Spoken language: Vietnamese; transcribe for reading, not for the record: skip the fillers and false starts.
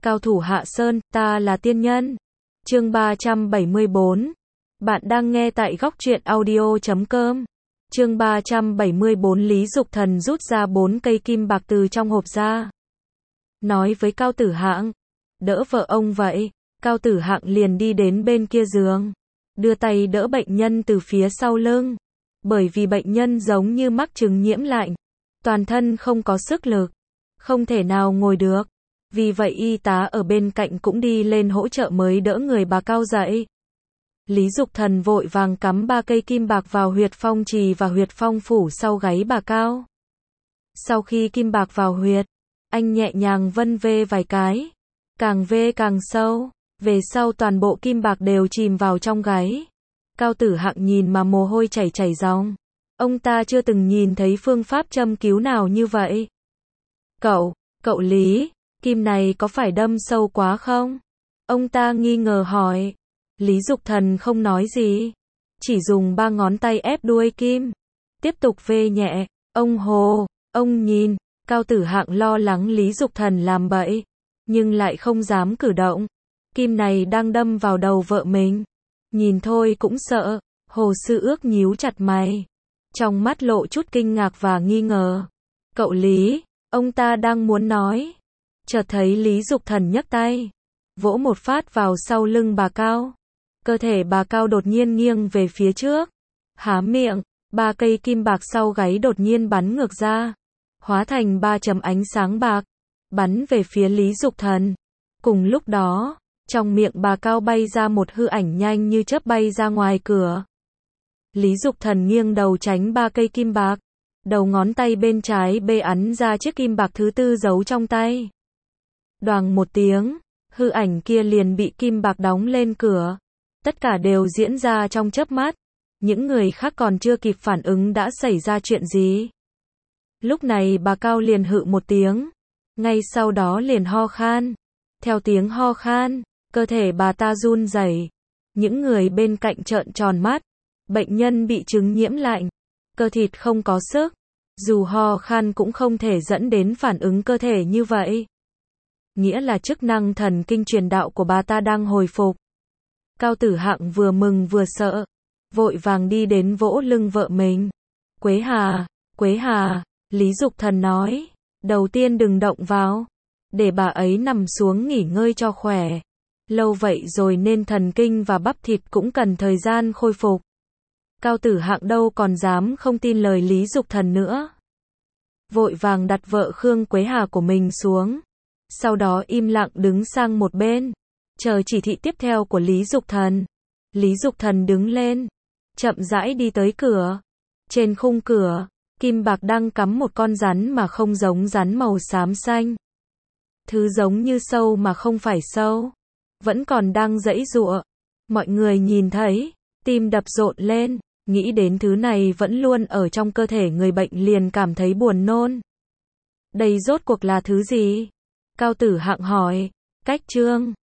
Cao thủ Hạ Sơn, ta là tiên nhân. Chương 374. Bạn đang nghe tại Góc Truyện Audio.com. Chương 374. Lý Dục Thần rút ra 4 cây kim bạc từ trong hộp ra. Nói với Cao Tử Hạng, đỡ vợ ông vậy. Cao Tử Hạng liền đi đến bên kia giường, đưa tay đỡ bệnh nhân từ phía sau lưng. Bởi vì bệnh nhân giống như mắc chứng nhiễm lạnh, toàn thân không có sức lực, không thể nào ngồi được. Vì vậy y tá ở bên cạnh cũng đi lên hỗ trợ mới đỡ người bà Cao dậy. Lý Dục Thần vội vàng cắm 3 cây kim bạc vào huyệt phong trì và huyệt phong phủ sau gáy bà Cao. Sau khi kim bạc vào huyệt, anh nhẹ nhàng vân vê vài cái, càng vê càng sâu, về sau toàn bộ kim bạc đều chìm vào trong gáy. Cao Tử Hạng nhìn mà mồ hôi chảy ròng. Ông ta chưa từng nhìn thấy phương pháp châm cứu nào như vậy. Cậu Lý, kim này có phải đâm sâu quá không? Ông ta nghi ngờ hỏi. Lý Dục Thần không nói gì, chỉ dùng 3 ngón tay ép đuôi kim, tiếp tục vê nhẹ. Ông nhìn. Cao Tử Hạng lo lắng Lý Dục Thần làm bậy, nhưng lại không dám cử động. Kim này đang đâm vào đầu vợ mình, nhìn thôi cũng sợ. Hồ Sư Ước nhíu chặt mày, trong mắt lộ chút kinh ngạc và nghi ngờ. Cậu Lý, ông ta đang muốn nói, chợt thấy Lý Dục Thần nhấc tay, vỗ một phát vào sau lưng bà Cao. Cơ thể bà Cao đột nhiên nghiêng về phía trước, há miệng, 3 cây kim bạc sau gáy đột nhiên bắn ngược ra, hóa thành 3 chấm ánh sáng bạc, bắn về phía Lý Dục Thần. Cùng lúc đó, trong miệng bà Cao bay ra một hư ảnh nhanh như chớp bay ra ngoài cửa. Lý Dục Thần nghiêng đầu tránh 3 cây kim bạc, đầu ngón tay bên trái bê ấn ra chiếc kim bạc thứ 4 giấu trong tay. Đoàng một tiếng, hư ảnh kia liền bị kim bạc đóng lên cửa. Tất cả đều diễn ra trong chớp mắt. Những người khác còn chưa kịp phản ứng đã xảy ra chuyện gì. Lúc này bà Cao liền hự một tiếng, ngay sau đó liền ho khan. Theo tiếng ho khan, cơ thể bà ta run rẩy. Những người bên cạnh trợn tròn mắt. Bệnh nhân bị chứng nhiễm lạnh, cơ thịt không có sức, dù ho khan cũng không thể dẫn đến phản ứng cơ thể như vậy. Nghĩa là chức năng thần kinh truyền đạo của bà ta đang hồi phục. Cao Tử Hạng vừa mừng vừa sợ, vội vàng đi đến vỗ lưng vợ mình. Quế Hà, Lý Dục Thần nói, đầu tiên đừng động vào, để bà ấy nằm xuống nghỉ ngơi cho khỏe. Lâu vậy rồi nên thần kinh và bắp thịt cũng cần thời gian khôi phục. Cao Tử Hạng đâu còn dám không tin lời Lý Dục Thần nữa. Vội vàng đặt vợ Khương Quế Hà của mình xuống, sau đó im lặng đứng sang một bên, chờ chỉ thị tiếp theo của Lý Dục Thần. Lý Dục Thần đứng lên, chậm rãi đi tới cửa. Trên khung cửa, kim bạc đang cắm một con rắn mà không giống rắn màu xám xanh. Thứ giống như sâu mà không phải sâu, vẫn còn đang giãy giụa. Mọi người nhìn thấy, tim đập rộn lên, nghĩ đến thứ này vẫn luôn ở trong cơ thể người bệnh liền cảm thấy buồn nôn. Đây rốt cuộc là thứ gì? Cao Tử Hạng hỏi. Cách chương